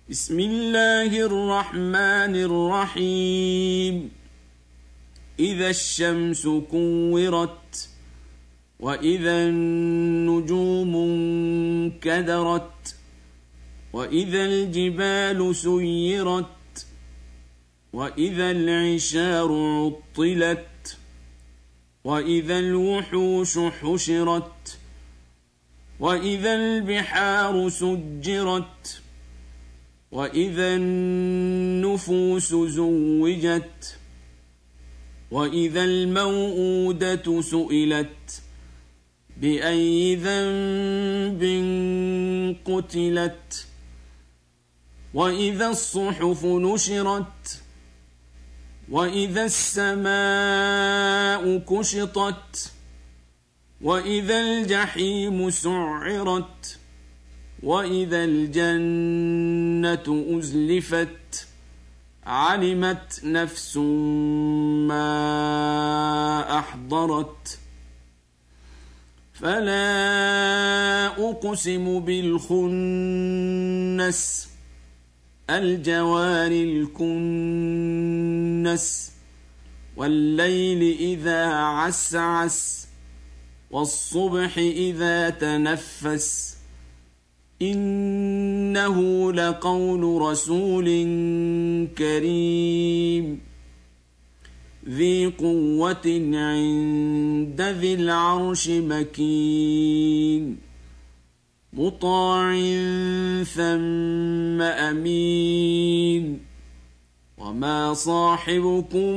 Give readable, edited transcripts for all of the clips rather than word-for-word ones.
بسم الله الرحمن الرحيم. إذا الشمس كورت وإذا النجوم انكدرت وإذا الجبال سيرت وإذا العشار عطلت وإذا الوحوش حشرت وإذا البحار سجرت وإذا النفوس زوجت وإذا الموءودة سئلت بأي ذنب قتلت وإذا الصحف نشرت وإذا السماء كشطت وإذا الجحيم سعرت وإذا الجنة أزلفت علمت نفس ما أحضرت فلا أقسم بالخنس الجوار الكنس والليل إذا عسعس والصبح إذا تنفس إنه لقول رسول كريم ذي قوة عند ذي العرش مكين مطاع ثم أمين وما صاحبكم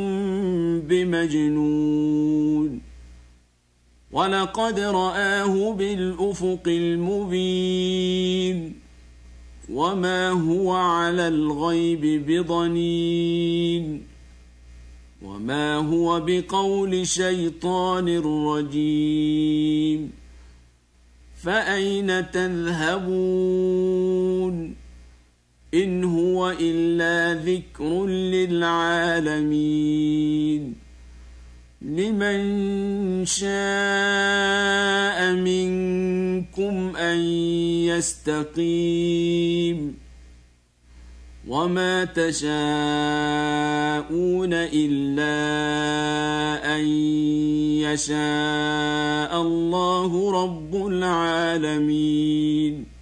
بمجنون ولقد رآه بالأفق المبين وما هو على الغيب بضنين وما هو بقول شيطان رجيم فأين تذهبون إن هو إلا ذكر للعالمين لمن شاء منكم أن يستقيم وما تشاءون إلا أن يشاء الله رب العالمين.